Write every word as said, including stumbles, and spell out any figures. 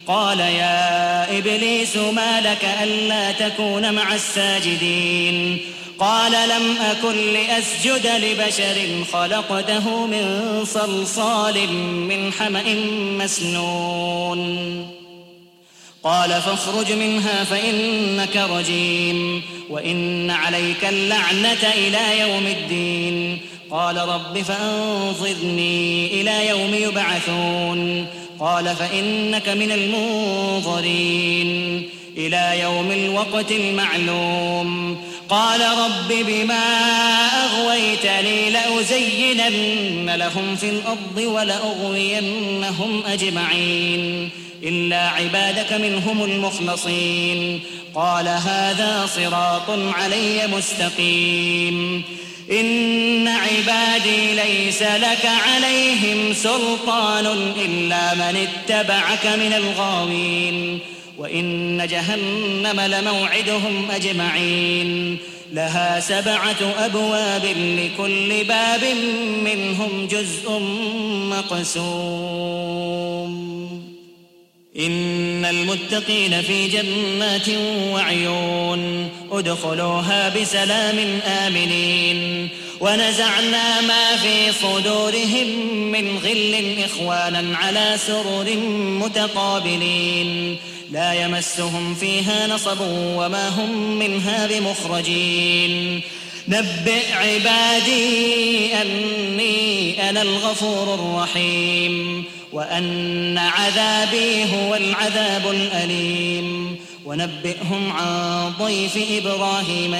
قال يا إبليس ما لك ألا تكون مع الساجدين قال لم أكن لأسجد لبشر خلقته من صلصال من حمأ مسنون قال فاخرج منها فإنك رجيم وإن عليك اللعنة إلى يوم الدين قال رب فأنظرني إلى يوم يبعثون قال فإنك من المنظرين إلى يوم الوقت المعلوم قال رب بما أغويتني لأزينن لهم في الأرض ولأغوينهم أجمعين إلا عبادك منهم المخلصين قال هذا صراط علي مستقيم إن عبادي ليس لك عليهم سلطان إلا من اتبعك من الغاوين وإن جهنم لموعدهم أجمعين لها سبعة أبواب لكل باب منهم جزء مقسوم إن المتقين في جنات وعيون ادخلوها بسلام آمنين ونزعنا ما في صدورهم من غل إخوانا على سرر متقابلين لا يمسهم فيها نصب وما هم منها بمخرجين نبئ عبادي أني أنا الغفور الرحيم وأن عذابي هو العذاب الأليم ونبئهم عن ضيف إبراهيم